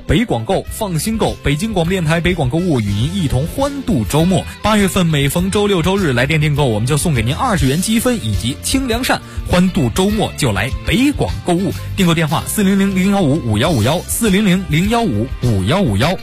北广购，放心购，北京广播电台北广购物与您一同欢度周末。8月份每逢周六周日来电订购，我们就送给您20元积分以及清凉扇。欢度周末就来北广购物，订购电话400-015-5151，400-015-5151。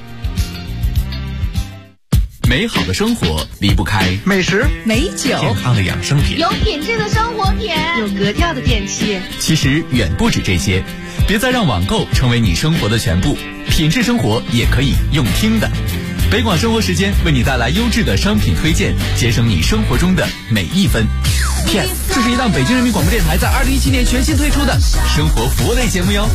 美好的生活离不开美食、 美酒、 健康的养生品， 有品质的生活品， 有格调的电器。 其实远不止这些，别再让网购成为你生活的全部，品质生活也可以用听的。北广生活时间为你带来优质的商品推荐，节省你生活中的每一分。Yes， 这是一档北京人民广播电台在2017年全新推出的生活服务类节目哟。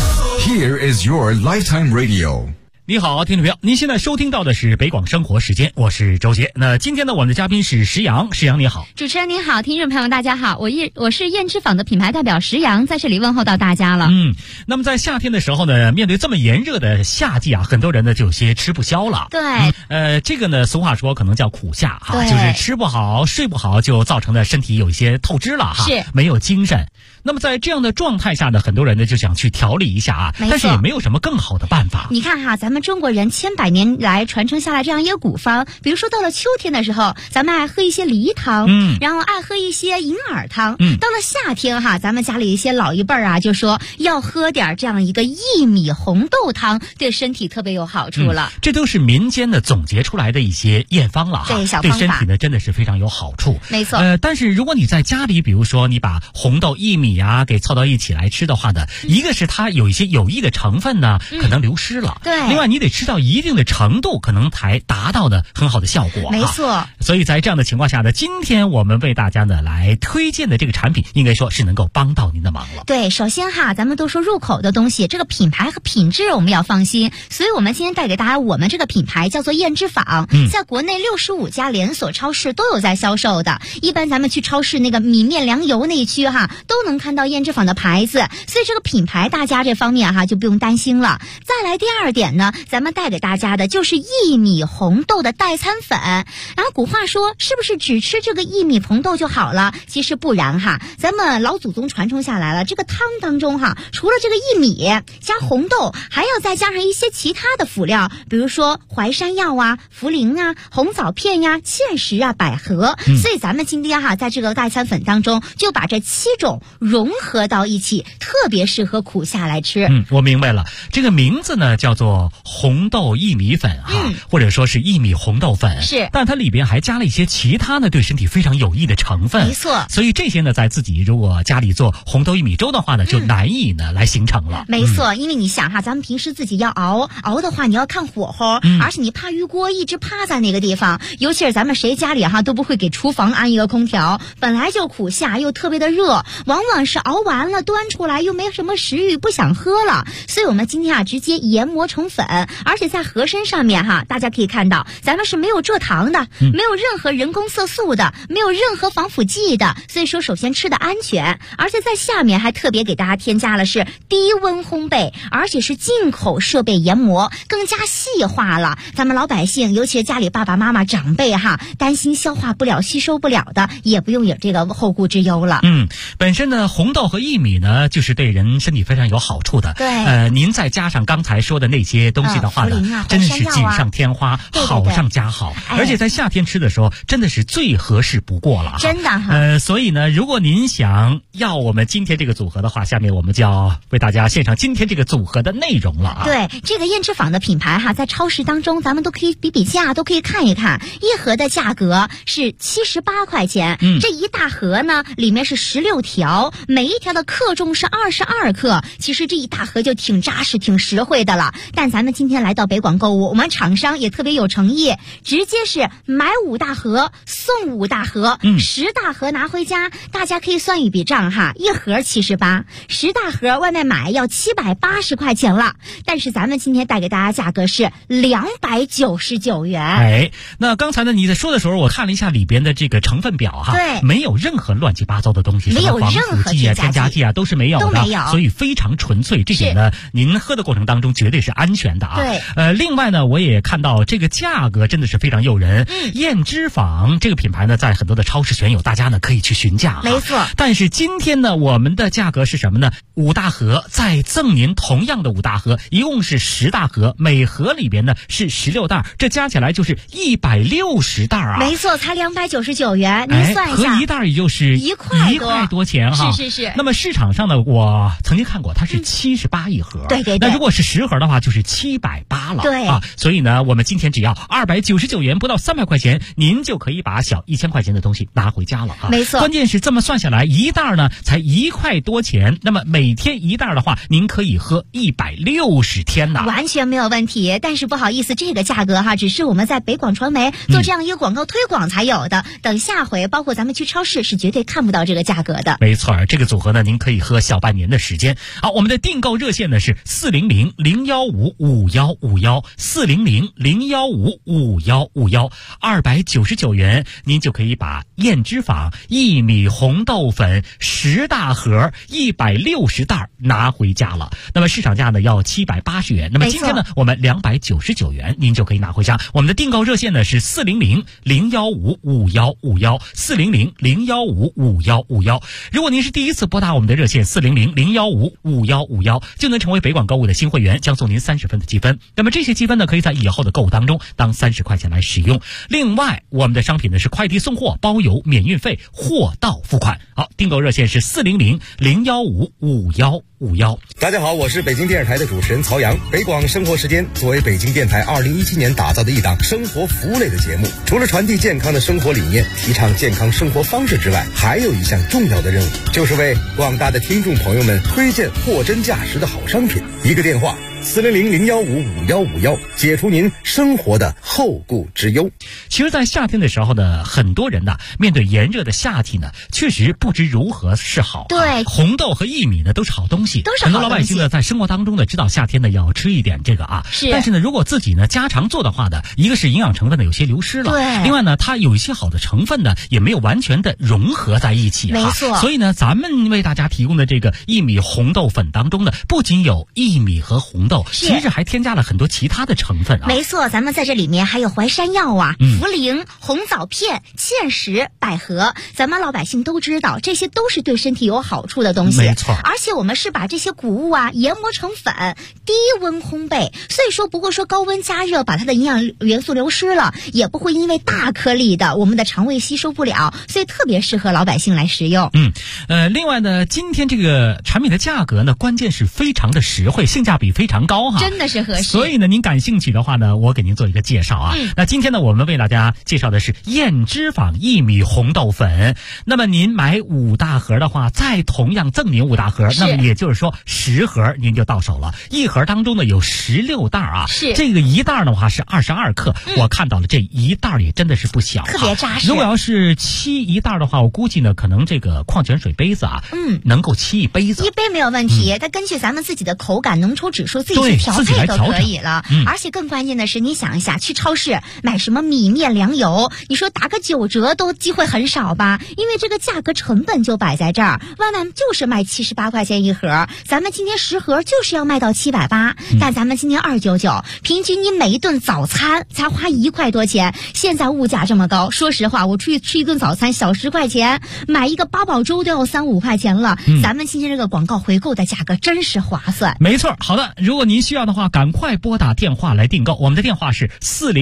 Here is your lifetime radio。 你好，听众朋友，您现在收听到的是北广生活时间，我是周杰。那今天呢，我们的嘉宾是石阳，石阳你好。 主持人您好，听众朋友大家好，我是燕之坊的品牌代表石阳，在这里问候到大家了。 那么在夏天的时候呢，面对这么炎热的夏季啊，很多人呢就有些吃不消了。 对， 这个呢，俗话说可能叫苦夏哈，就是吃不好、睡不好，就造成了身体有一些透支了哈， 是没有精神。那么在这样的状态下呢，很多人呢就想去调理一下啊，但是也没有什么更好的办法。 你看哈，咱们中国人千百年来传承下来这样一个古方，比如说到了秋天的时候，咱们爱喝一些梨汤，然后爱喝一些银耳汤。到了夏天哈，咱们家里一些老一辈啊，就说要喝点这样一个薏米红豆汤，对身体特别有好处了。 这都是民间的总结出来的一些验方了哈， 对小方法， 对身体呢真的是非常有好处。 没错。 但是如果你在家里，比如说你把红豆、薏米啊给凑到一起来吃的话呢，一个是它有一些有益的成分呢，可能流失了。 对。 另外你得吃到一定的程度，可能才达到的很好的效果。 没错。 所以在这样的情况下呢，今天我们为大家呢来推荐的这个产品，应该说是能够帮到您的忙了。 对，首先哈，咱们都说入口的东西，这个品牌和品质我们要放心，所以我们今天带给大家我们这个品牌叫做燕之坊，在国内65家连锁超市都有在销售的。一般咱们去超市那个米面粮油那一区哈，都能看到燕之坊的牌子，所以这个品牌大家这方面哈就不用担心了。再来第二点呢，咱们带给大家的就是薏米红豆的代餐粉。然后古话说是不是只吃这个薏米红豆就好了？其实不然哈，咱们老祖宗传承下来了，这个汤当中哈，除了这个薏米加红豆，还要再加上一些其他的辅料，比如说淮山药啊、茯苓啊、红枣片呀、芡实啊、百合。所以咱们今天哈在这个代餐粉当中就把这7种融合到一起，特别适合苦夏来吃。 我明白了，这个名字呢叫做红豆薏米粉哈，或者说是薏米红豆粉， 是， 但它里边还加了一些其他的对身体非常有益的成分。 没错。 所以这些呢，在自己如果家里做红豆薏米粥的话呢，就难以呢来形成了。 没错，因为你想哈，咱们平时自己要熬的话，你要看火候，而且你怕鱼锅一直趴在那个地方，尤其是咱们谁家里哈都不会给厨房安一个空调，本来就苦夏又特别的热，往往是熬完了端出来又没什么食欲，不想喝了。所以我们今天啊直接研磨成粉，而且在盒身上面哈，大家可以看到咱们是没有蔗糖的，没有任何人工色素的，没有任何防腐剂的，所以说首先吃的安全，而且在下面还特别给大家添加了是低温烘焙，而且是进口设备研磨，更加细化了。咱们老百姓尤其是家里爸爸妈妈长辈哈，担心消化不了吸收不了的，也不用有这个后顾之忧了。 本身呢红豆和薏米呢就是对人身体非常有好处的。 对。 您再加上刚才说的那些东西的话呢，真的是锦上添花，好上加好。而且在夏天吃的时候真的是最合适不过了。 真的哈。 所以呢，如果您想要我们今天这个组合的话，下面我们就要为大家献上今天这个组合的内容了啊。 对，这个燕之坊的品牌哈，在超市当中咱们都可以比价，都可以看一看，一盒的价格是78块钱。这一大盒呢里面是16条，每一条的克重是22克，其实这一大盒就挺扎实挺实惠的了。但咱们今天来到北广购物，我们厂商也特别有诚意，直接是买5大盒送5大盒，10大盒拿回家。大家可以算一笔账哈，一盒78，10大盒外面买要780块钱了。但是咱们今天带给大家价格是299元。 那刚才呢你在说的时候，我看了一下里边的这个成分表哈， 对， 没有任何乱七八糟的东西， 没有任何添加剂啊都是没有的， 都没有， 所以非常纯粹。这点呢您喝的过程当中绝对是安全的。 的啊。 对。 另外呢，我也看到这个价格真的是非常诱人。燕之坊这个品牌呢，在很多的超市选有，大家呢可以去询价。 没错。 但是今天呢，我们的价格是什么呢？5大盒再赠您同样的5大盒，一共是10大盒，每盒里边呢是16袋，这加起来就是160袋啊。 没错，才299元，您算一下， 合一袋也就是1块多钱哈。 是。 那么市场上呢，我曾经看过，它是78一盒。 对。 那如果是10盒的话，就是780了。 对啊，所以呢，我们今天只要299元，不到300块钱，您就可以把小1000块钱的东西拿回家了啊。 没错。 关键是这么算下来，一袋呢才1块多钱，那么每天1袋的话，您可以喝160天呢， 完全没有问题。但是不好意思，这个价格哈，只是我们在北广传媒做这样一个广告推广才有的。等下回，包括咱们去超市是绝对看不到这个价格的。 没错，这个组合呢，您可以喝小半年的时间。好，我们的订购热线呢是400-015-5151，400-015-5151，299元，您就可以把燕之坊薏米红豆粉10大盒160袋拿回家了。那么市场价呢要780元，那么今天呢我们299元，您就可以拿回家。我们的订购热线呢是400-015-5151，400-015-5151。如果您是第一次拨打我们的热线400-015-5151，就能成为北广购物的新会员，将送您30分的积分。那么这些积分呢，可以在以后的购物当中当30块钱来使用。另外，我们的商品呢是快递送货，包邮免运费，货到付款。好，订购热线是400-015-5151。 大家好，我是北京电视台的主持人曹阳。北广生活时间作为北京电台2017年打造的一档生活服务类的节目，除了传递健康的生活理念，提倡健康生活方式之外，还有一项重要的任务，就是为广大的听众朋友们推荐货真价实的好商品。一个电话400-015-5151，解除您生活的后顾之忧。 其实在夏天的时候呢，很多人呢面对炎热的夏天呢，确实不知如何是好。 对， 红豆和薏米呢都是好东西， 都是好东西。 很多老百姓呢在生活当中呢知道夏天呢要吃一点这个啊， 是。 但是呢，如果自己呢家常做的话呢，一个是营养成分呢有些流失了， 对。 另外呢，它有一些好的成分呢也没有完全的融合在一起。 没错。 所以呢，咱们为大家提供的这个薏米红豆粉当中呢，不仅有薏米和红豆，其实还添加了很多其他的成分啊。 没错，咱们在这里面还有淮山药啊、茯苓、红枣片、芡实、百合，咱们老百姓都知道，这些都是对身体有好处的东西。 没错。 而且我们是把这些谷物啊研磨成粉，低温烘焙，所以说不会说高温加热把它的营养元素流失了，也不会因为大颗粒的我们的肠胃吸收不了，所以特别适合老百姓来食用。 另外呢，今天这个产品的价格呢，关键是非常的实惠，性价比非常高哈， 真的是合适。 所以呢，您感兴趣的话呢，我给您做一个介绍啊。那今天呢，我们为大家介绍的是燕之坊薏米红豆粉。那么您买5大盒的话，再同样赠您5大盒，那么也就是说10盒您就到手了。一盒当中呢有16袋啊， 是这个一袋的话是22克，我看到了这一袋也真的是不小， 特别扎实。 如果要是沏一袋的话，我估计呢，可能这个矿泉水杯子啊，能够沏一杯子， 一杯没有问题。它根据咱们自己的口感、浓稠指数自己去调配都可以了。而且更关键的是，你想一下，去超市买什么米面粮油，你说打个9折都机会很少吧？因为这个价格成本就摆在这儿，外面就是卖78块钱一盒，咱们今天10盒就是要卖到780，但咱们今天299，平均你每一顿早餐才花1块多钱。现在物价这么高，说实话，我出去吃一顿早餐小10块钱，买一个八宝粥都要3、5块钱了。咱们今天这个广告回购的价格真是划算。 没错，好的，如果您需要的话，赶快拨打电话来订购。我们的电话是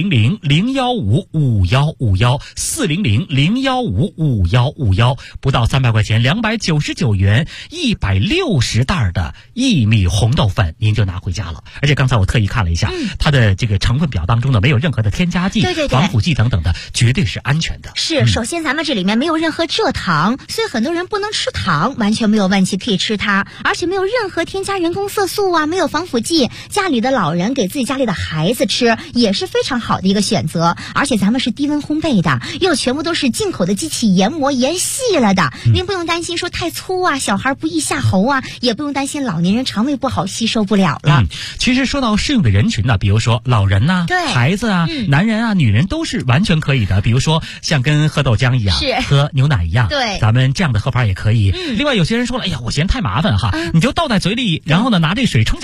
400-015-5151，400-015-5151，不到300块钱，299元，160袋的薏米红豆粉，您就拿回家了。而且刚才我特意看了一下，它的这个成分表当中呢，没有任何的添加剂、防腐剂等等的，绝对是安全的。 是，首先咱们这里面没有任何蔗糖，所以很多人不能吃糖，完全没有问题，可以吃它。而且没有任何添加人工色素啊，没有防腐剂，家里的老人给自己家里的孩子吃也是非常好的一个选择。而且咱们是低温烘焙的，又全部都是进口的机器研磨研细了的，您不用担心说太粗啊，小孩不易下喉啊，也不用担心老年人肠胃不好吸收不了了。 其实说到适用的人群呢，比如说老人呐、孩子啊、男人啊、女人都是完全可以的。比如说像跟喝豆浆一样，喝牛奶一样， 对， 咱们这样的喝法也可以。另外有些人说了，哎呀，我嫌太麻烦哈，你就倒在嘴里，然后呢拿这水冲下去也是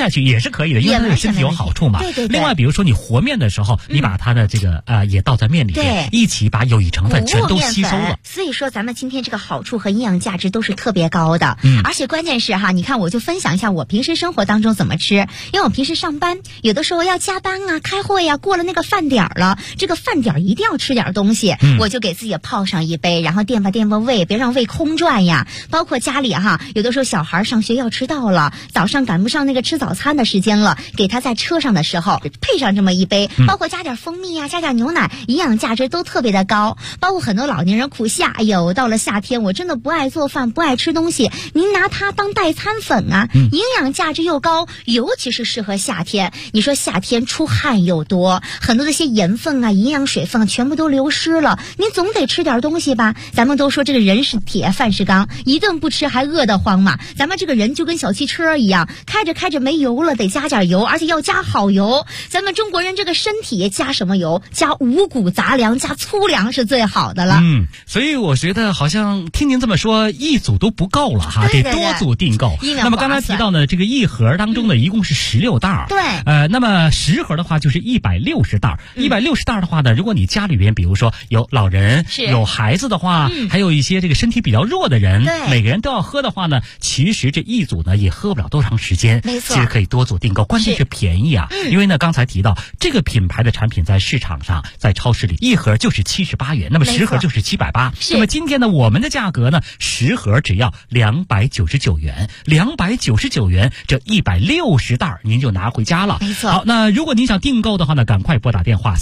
是可以的，因为它对身体有好处嘛。 对对对。 另外，比如说你和面的时候，你把它的这个也倒在面里面，一起把有益成分全都吸收了。 所以说，咱们今天这个好处和营养价值都是特别高的。而且关键是哈，你看我就分享一下我平时生活当中怎么吃，因为我平时上班有的时候要加班啊、开会呀，过了那个饭点了，这个饭点一定要吃点东西，我就给自己泡上一杯，然后垫吧胃，别让胃空转呀。包括家里哈，有的时候小孩上学要迟到了，早上赶不上那个吃早餐的时间了，给他在车上的时候配上这么一杯，包括加点蜂蜜啊，加点牛奶，营养价值都特别的高。包括很多老年人苦夏，哎呦，到了夏天我真的不爱做饭，不爱吃东西，您拿它当代餐粉啊，营养价值又高，尤其是适合夏天。你说夏天出汗又多，很多这些盐分啊、营养水分全部都流失了，你总得吃点东西吧。咱们都说这个人是铁，饭是钢，一顿不吃还饿得慌嘛。咱们这个人就跟小汽车一样，开着开着没油了，得加点油，而且要加好油。咱们中国人这个身体加什么油？加五谷杂粮，加粗粮是最好的了。 所以我觉得好像听您这么说，一组都不够了哈， 对得多组订购。那么刚才提到呢，这个一盒当中呢，一共是16袋。 对。 那么10盒的话就是160袋。160袋的话呢，如果你家里边比如说有老人、有孩子的话，还有一些这个身体比较弱的人，每个人都要喝的话呢，其实这一组呢也喝不了多长时间。 没错。 其实可以多组订购，关键是便宜啊。因为呢，刚才提到这个品牌的产品在市场上，在超市里一盒就是78元，那么10盒就是780。那么今天呢，我们的价格呢，10盒只要299元，299元，这160袋您就拿回家了。 没错。 好，那如果您想订购的话呢，赶快拨打电话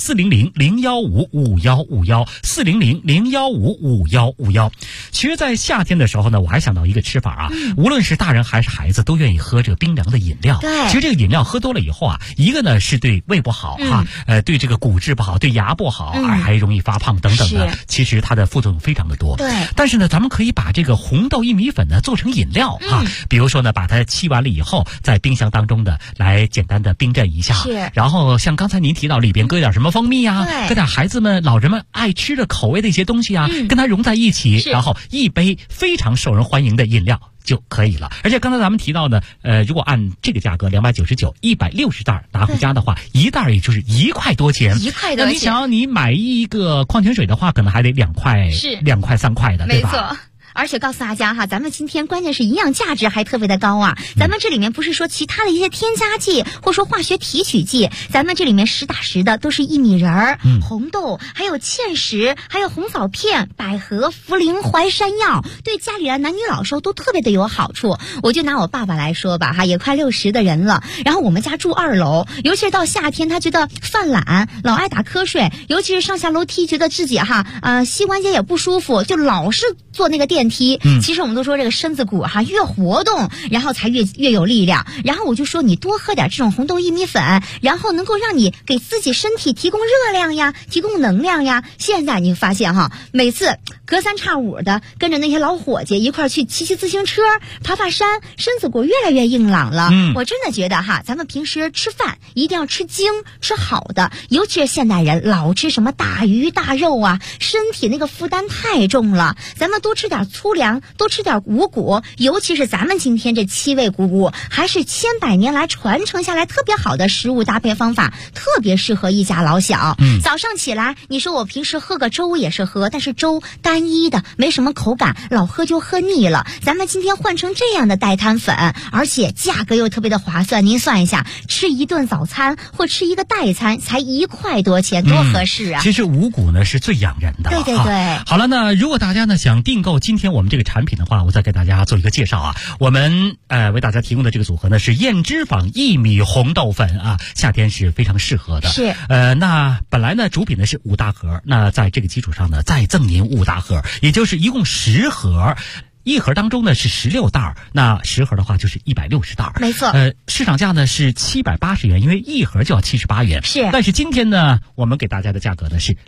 400-015-5151，400-015-5151。其实在夏天的时候呢，我还想到一个吃法啊，无论是大人还是孩子都愿意喝这个冰凉的饮料。 对。 其实这个饮料喝多了以后啊，一个呢是对胃不好哈，对这个骨质不好，对牙不好，还容易发胖等等的。其实它的副作用非常的多。 对。 但是呢，咱们可以把这个红豆薏米粉呢做成饮料啊，比如说呢，把它沏完了以后，在冰箱当中的来简单的冰镇一下。 是。 然后像刚才您提到里边搁点什么蜂蜜啊，搁点孩子们、老人们爱吃的口味的一些东西啊，跟它融在一起，然后一杯非常受人欢迎的饮料就可以了。而且刚才咱们提到的，如果按这个价格299，160袋拿回家的话，一袋也就是1块多钱。 1块多钱。 那你想要你买一个矿泉水的话，可能还得2块，2块3块的，对吧？ 没错。而且告诉大家哈，咱们今天关键是营养价值还特别的高啊。咱们这里面不是说其他的一些添加剂或说化学提取剂，咱们这里面实打实的都是薏米仁儿、红豆，还有芡实，还有红枣片、百合、茯苓、淮山药，对家里的男女老少都特别的有好处。我就拿我爸爸来说吧哈，也快60的人了，然后我们家住2楼，尤其是到夏天他觉得犯懒，老爱打瞌睡，尤其是上下楼梯觉得自己膝关节也不舒服，就老是坐那个电梯。其实我们都说这个身子骨越活动，然后才越有力量。然后我就说你多喝点这种红豆薏米粉，然后能够让你给自己身体提供热量呀，提供能量呀。现在你发现每次隔3差5的跟着那些老伙计一块去骑自行车、爬山，身子骨越来越硬朗了。我真的觉得咱们平时吃饭一定要吃精、吃好的，尤其是现代人老吃什么大鱼大肉啊，身体那个负担太重了。咱们多吃点粗粮，多吃点五谷，尤其是咱们今天这7味谷物，还是千百年来传承下来特别好的食物搭配方法，特别适合一家老小。早上起来，你说我平时喝个粥也是喝，但是粥单一的没什么口感，老喝就喝腻了。咱们今天换成这样的代餐粉，而且价格又特别的划算。您算一下，吃一顿早餐或吃一个代餐才1块多钱，多合适啊！ 其实五谷呢是最养人的。 对对对。 好了，那如果大家呢想订购今天我们这个产品的话，我再给大家做一个介绍啊。我们为大家提供的这个组合呢是燕脂坊薏米红豆粉啊，夏天是非常适合的。 是。 那本来呢主品呢是5大盒，那在这个基础上呢再赠您5大盒，也就是一共10盒。1盒当中呢是16袋，那10盒的话就是160袋。 没错。 市场价呢是780元，因为1盒就要78元。 是。 但是今天呢，我们给大家的价格呢是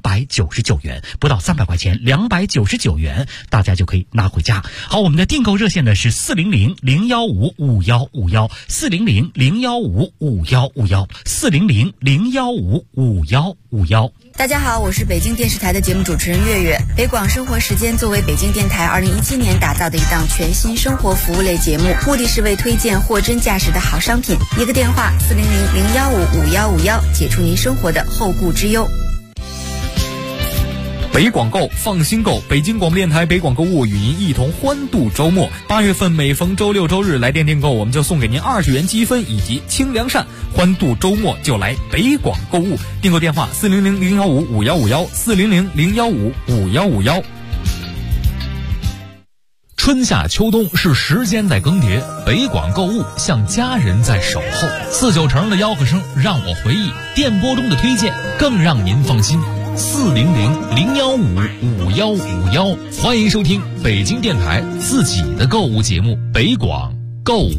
299元，不到300块钱，299元，大家就可以拿回家。好，我们的订购热线呢是400-015-5151，400-015-5151，400-015-5151。 大家好，我是北京电视台的节目主持人月月。北广生活时间作为北京电台2017年打造的一档全新生活服务类节目，目的是为推荐货真价实的好商品。一个电话400-015-5151，解除您生活的后顾之忧。 北广购，放心购。北京广播电台北广购物与您一同欢度周末。8月份每逢周六周日来电订购，我们就送给您20元积分以及清凉扇。欢度周末就来北广购物，订购电话400-015-5151，400-015-5151。 春夏秋冬是时间在更迭，北广购物像家人在守候。4-9成的吆喝声让我回忆，电波中的推荐更让您放心。400-015-5151，欢迎收听北京电台自己的购物节目《北广购物》。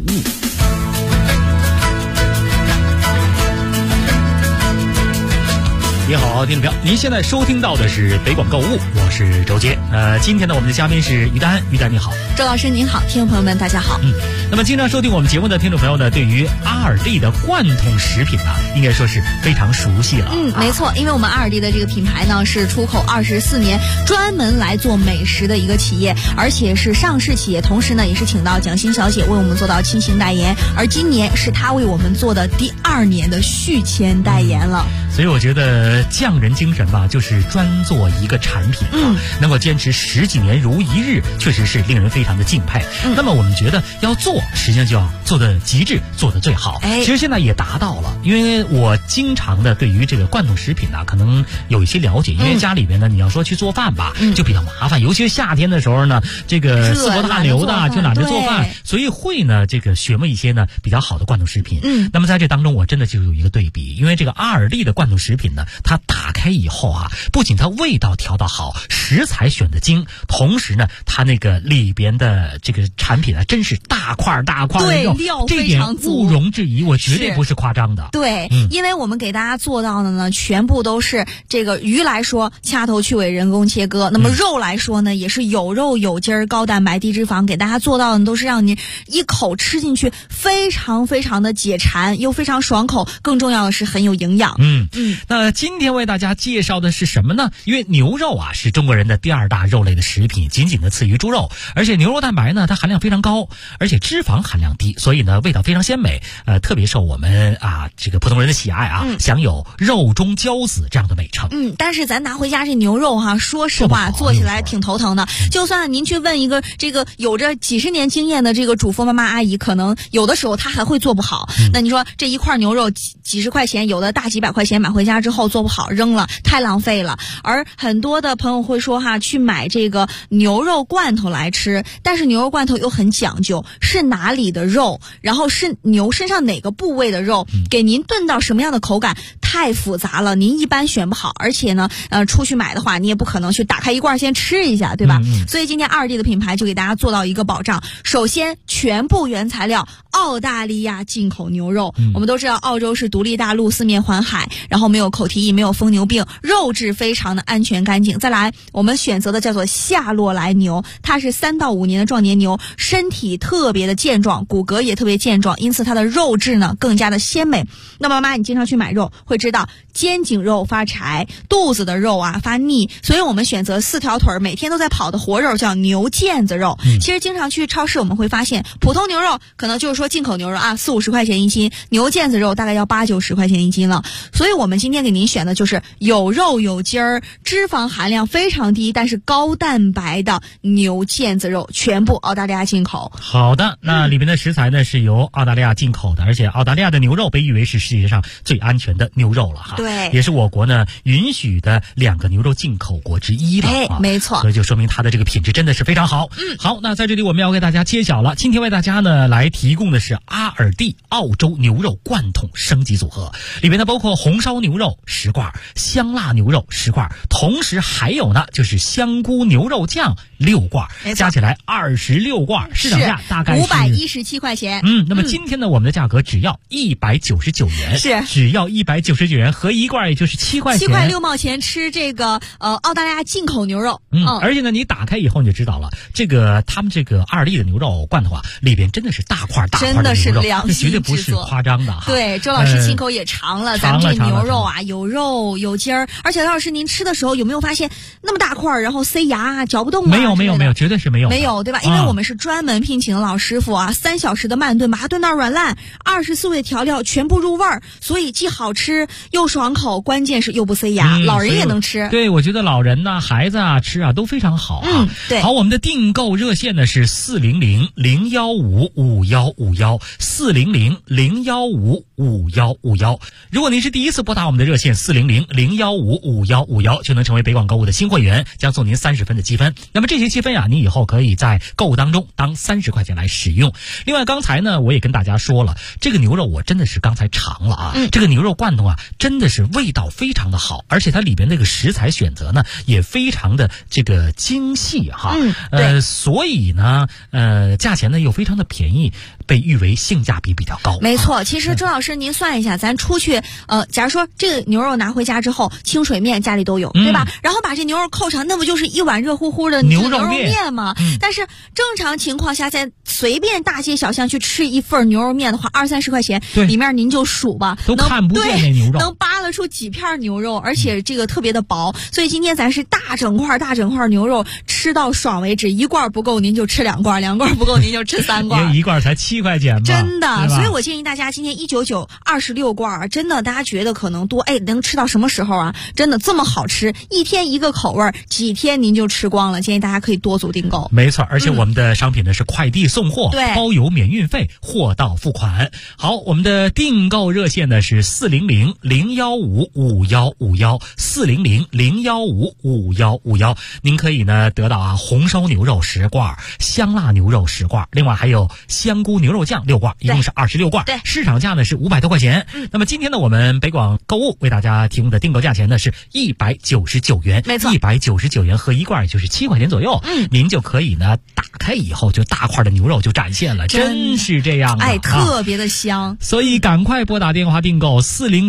你好，听众朋友，您现在收听到的是北广购物，我是周杰。今天呢，我们的嘉宾是于丹，于丹你好。 周老师您好，听众朋友们大家好。 那么经常收听我们节目的听众朋友呢，对于阿尔蒂的罐桶食品呢，应该说是非常熟悉了。 没错，因为我们阿尔蒂的这个品牌呢是出口24年，专门来做美食的一个企业，而且是上市企业，同时呢也是请到蒋欣小姐为我们做到亲情代言，而今年是她为我们做的第2年的续签代言了。 所以我觉得匠人精神吧，就是专做一个产品能够坚持10几年如一日，确实是令人非常的敬佩。那么我们觉得要做，实际上就要做的极致，做的最好。其实现在也达到了，因为我经常的对于这个罐头食品呢，可能有一些了解，因为家里边呢，你要说去做饭吧，就比较麻烦，尤其是夏天的时候呢，这个四国大流的就懒得做饭，所以会呢这个学摸一些呢比较好的罐头食品。那么在这当中，我真的就有一个对比，因为这个阿尔蒂的罐头食品呢，它打开以后啊，不仅它味道调得好，食材选得精，同时呢，它那个里边的这个产品啊，真是大块的肉， 料这点毋庸置疑，我绝对不是夸张的。 对，因为我们给大家做到的呢，全部都是这个鱼来说掐头去尾人工切割，那么肉来说呢，也是有肉有筋儿，高蛋白低脂肪，给大家做到的都是让您一口吃进去非常非常的解馋，又非常爽口，更重要的是很有营养。 那今天为大家介绍的是什么呢？因为牛肉啊是中国人的第2大肉类的食品，仅仅的次于猪肉，而且牛肉蛋白呢它含量非常高，而且脂肪含量低，所以呢味道非常鲜美，特别受我们这个普通人的喜爱啊，享有肉中骄子这样的美称。 但是咱拿回家这牛肉说实话做起来挺头疼的。就算您去问一个这个有着几十年经验的这个主妇妈妈阿姨，可能有的时候她还会做不好。那你说这一块牛肉几十块钱，有的大几百块钱买回家之后做不好扔了，太浪费了。而很多的朋友会说去买这个牛肉罐头来吃，但是牛肉罐头又很讲究，是哪里的肉，然后是牛身上哪个部位的肉，给您炖到什么样的口感，太复杂了，您一般选不好。而且呢出去买的话，你也不可能去打开一罐先吃一下，对吧？所以今天阿尔蒂的品牌就给大家做到一个保障。首先全部原材料澳大利亚进口牛肉，我们都知道澳洲是独立大陆，四面环海，然后没有口蹄疫，没有疯牛病，肉质非常的安全干净。再来我们选择的叫做夏洛莱牛，它是3到5年的壮年牛，身体特别的健壮，骨骼也特别健壮，因此它的肉质呢更加的鲜美。那么妈妈你经常去买肉会知道，肩颈肉发柴，肚子的肉发腻，所以我们选择4条腿每天都在跑的活肉，叫牛腱子肉。其实经常去超市我们会发现，普通牛肉可能就是说进口牛肉40-50块钱一斤，牛腱子肉大概要80-90块钱一斤了。所以我们今天给您选的就是有肉有筋儿，脂肪含量非常低，但是高蛋白的牛腱子肉，全部澳大利亚进口。 好的，那里面的食材呢是由澳大利亚进口的，而且澳大利亚的牛肉被誉为是世界上最安全的牛肉了对， 也是我国呢允许的2个牛肉进口国之一了没错， 所以就说明它的这个品质真的是非常好。好，那在这里我们要给大家揭晓了，今天为大家呢来提供的是阿尔蒂澳洲牛肉罐桶升级组合，里面呢包括红烧牛肉10罐，香辣牛肉10罐，同时还有呢就是香菇牛肉酱6罐，加起来26罐，市场价大概是 517块钱。 那么今天呢我们的价格只要199元， 是只要199 169元，合一罐也就是7块钱，7 块6毛钱吃这个澳大利亚进口牛肉。 而且呢，你打开以后你就知道了，这个他们这个2粒的牛肉罐头啊，里边真的是大块的牛肉， 真的是良心绝对不是夸张的哈。 对，周老师亲口也尝了，咱们这牛肉啊，有肉有筋儿，而且周老师您吃的时候有没有发现那么大块，然后塞牙嚼不动啊？ 没有，绝对是没有， 对吧？因为我们是专门聘请老师傅啊，3小时的慢炖，把它炖到软烂，24味调料全部入味儿，所以既好吃又爽口，关键是又不塞牙，老人也能吃。 对，我觉得老人呐、孩子啊吃啊都非常好啊。 对。 好，我们的订购热线呢是400-015-5151，400-015-5151。如果您是第一次拨打我们的热线400-015-5151，就能成为北广购物的新会员，将送您30分的积分。那么这些积分啊，您以后可以在购物当中当30块钱来使用。另外，刚才呢我也跟大家说了，这个牛肉我真的是刚才尝了啊，这个牛肉罐头啊真的是味道非常的好，而且它里边那个食材选择呢也非常的这个精细哈。所以呢价钱呢又非常的便宜，被誉为性价比比较高。 没错，其实周老师您算一下，咱出去假如说这个牛肉拿回家之后，清水面家里都有，对吧？然后把这牛肉扣上，那不就是一碗热乎乎的牛肉面吗？但是正常情况下，在随便大街小巷去吃一份牛肉面的话，20-30块钱，里面您就数吧， 都看不见那牛肉， 能扒拉出几片牛肉，而且这个特别的薄。所以今天咱是大整块牛肉吃到爽为止，一罐不够您就吃2罐，2罐不够您就吃3罐， 一罐才7块钱吧， 真的。所以我建议大家今天199 26罐，真的大家觉得可能多，能吃到什么时候啊？真的这么好吃，一天一个口味，几天您就吃光了。建议大家可以多组订购。 没错，而且我们的商品呢是快递送货，包邮免运费，货到付款。好，我们的订购热线呢是400-015-5151，400-015-5151。您可以呢得到红烧牛肉10罐，香辣牛肉10罐，另外还有香菇牛肉酱6罐，一共是26罐。 对， 市场价呢是500多块钱。那么今天呢，我们北广购物为大家提供的订购价钱呢是199元， 没错 ，199元合一罐，也就是7块钱左右。您就可以呢打开以后就大块的牛肉就展现了，真是这样的， 特别的香。 所以赶快拨打电话订购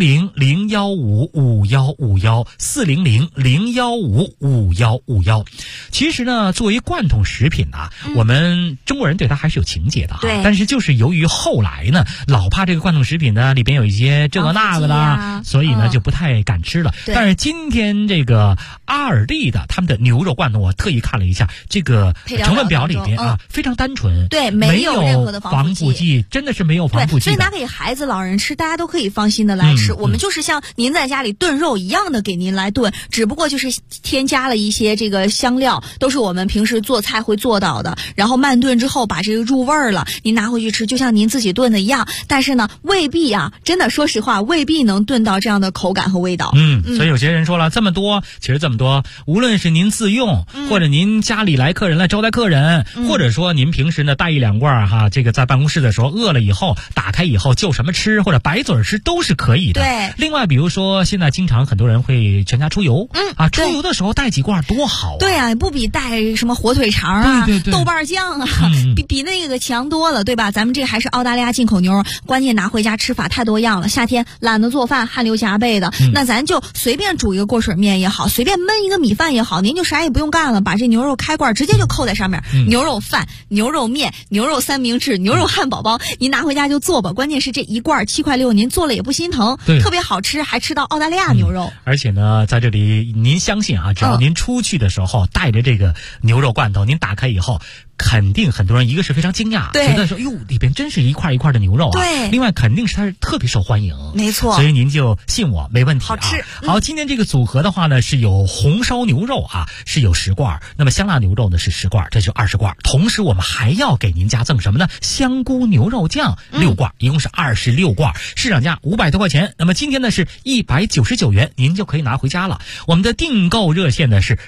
400-015-5151，400-015-5151。其实呢，作为罐头食品啊，我们中国人对它还是有情节的哈。 对。 但是就是由于后来呢，老怕这个罐头食品呢里边有一些这个那个的，所以呢就不太敢吃了。但是今天这个阿尔利的他们的牛肉罐头，我特意看了一下这个成分表里边啊，非常单纯， 对，没有任何的防腐剂，真的是没有防腐剂。 所以拿给孩子、老人吃，大家都可以放心的来吃。我们就是像您在家里炖肉一样的给您来炖，只不过就是添加了一些这个香料，都是我们平时做菜会做到的。然后慢炖之后把这个入味儿了，您拿回去吃，就像您自己炖的一样。但是呢，未必啊，真的说实话，未必能炖到这样的口感和味道。 所以有些人说了，这么多，其实这么多，无论是您自用，或者您家里来客人来招待客人，或者说您平时呢带1-2罐哈，这个在办公室的时候饿了以后打开以后就什么吃，或者白嘴吃都是可以的。 对。 另外比如说现在经常很多人会全家出游，出游的时候带几罐多好啊。 对啊，不比带什么火腿肠啊、豆瓣酱啊，比那个强多了，对吧？咱们这还是澳大利亚进口牛肉，关键拿回家吃法太多样了。夏天懒得做饭，汗流浃背的，那咱就随便煮一个过水面也好，随便焖一个米饭也好，您就啥也不用干了，把这牛肉开罐直接就扣在上面，牛肉饭、牛肉面、牛肉三明治、牛肉汉堡包，您拿回家就做吧。关键是这一罐7块6，您做了也不心疼，特别好吃，还吃到澳大利亚牛肉。 而且呢，在这里您相信啊，只要您出去的时候带着这个牛肉罐头，您打开以后，肯定很多人一个是非常惊讶，觉得说哟，里边真是一块一块的牛肉啊。 对。 另外肯定是它是特别受欢迎， 没错。 所以您就信我，没问题啊。 好吃。 好，今天这个组合的话呢，是有红烧牛肉啊，是有10罐，那么香辣牛肉呢是10罐，这就20罐。同时我们还要给您加赠什么呢？香菇牛肉酱6罐，一共是26罐，市场价500多块钱。那么今天呢是199元，您就可以拿回家了。我们的订购热线呢是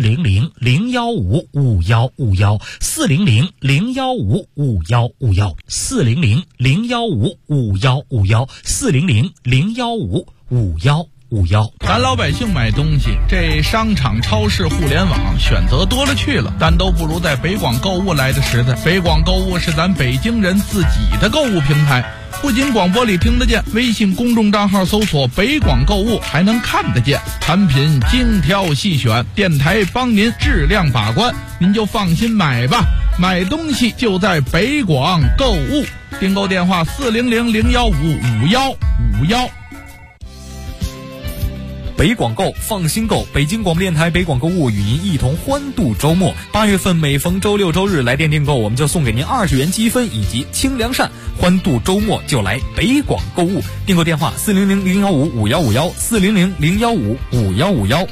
400-015-5151，400-015-5151，400-015-5151。 咱老百姓买东西，这商场、超市、互联网选择多了去了，但都不如在北广购物来的实在。北广购物是咱北京人自己的购物平台， 不仅广播里听得见，微信公众账号搜索北广购物还能看得见，产品精挑细选，电台帮您质量把关，您就放心买吧，买东西就在北广购物。订购电话400-015-5151。 北广购放心购，北京广播电台北广购物与您一同欢度周末。8月份每逢周六周日来电订购，我们就送给您20元积分以及清凉扇。欢度周末就来北广购物，订购电话400-015-5151，400-015-5151。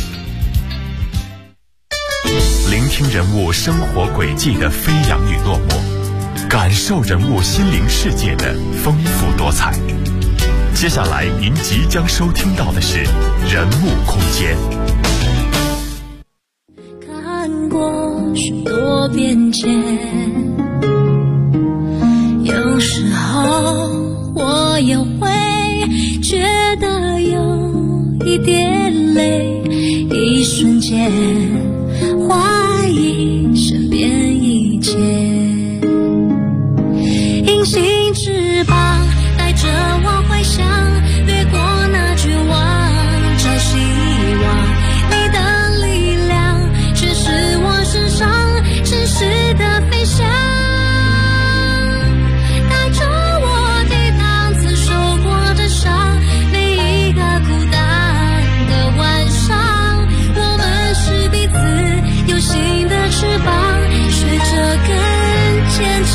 聆听人物生活轨迹的飞扬与落寞，感受人物心灵世界的丰富多彩。接下来您即将收听到的是人物空间。 看过许多变迁，有时候我也会觉得有一点累，一瞬间怀疑身边一切。隐形翅膀带着我回想，掠过那绝望，找希望。你的力量却是我身上真实的飞翔，带着我抵挡曾受过的伤，每一个孤单的晚上，我们是彼此有新的翅膀，学着更坚强。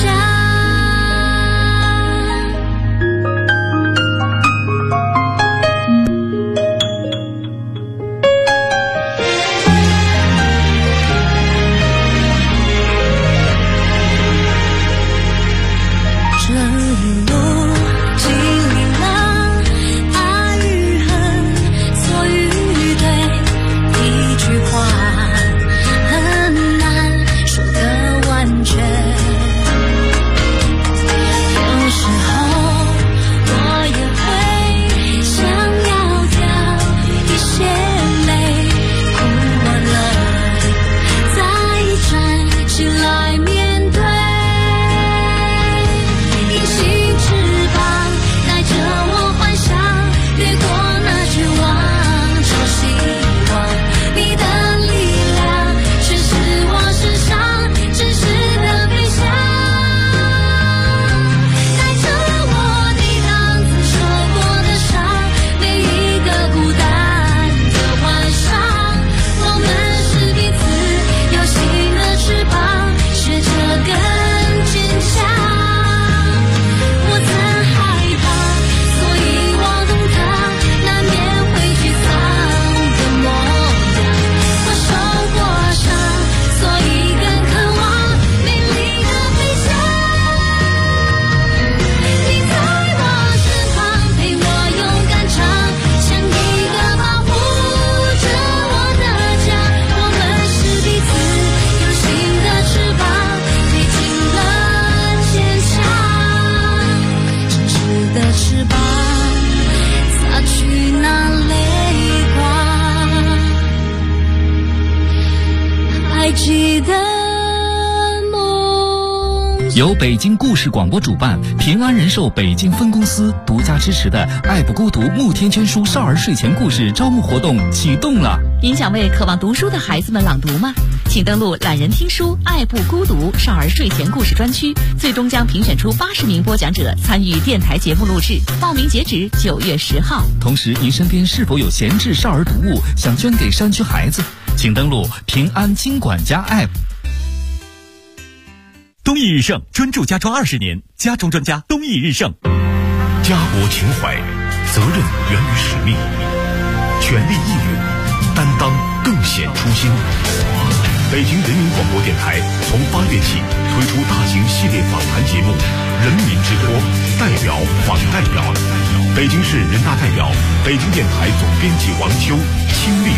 由北京故事广播主办，平安人寿北京分公司独家支持的爱不孤独慕天圈书少儿睡前故事招募活动启动了。 您想为渴望读书的孩子们朗读吗？请登录懒人听书爱不孤独少儿睡前故事专区，最终将评选出80名播讲者参与电台节目录制，报名截止9月10号。 同时，您身边是否有闲置少儿读物想捐给山区孩子？请登录平安金管家 App。 东益日盛专注家装20年，家装专家东益日盛。家国情怀，责任源于使命，全力以赴，担当更显初心。北京人民广播电台从8月起推出大型系列访谈节目《人民之播》，代表访代表。北京市人大代表、北京电台总编辑王秋倾力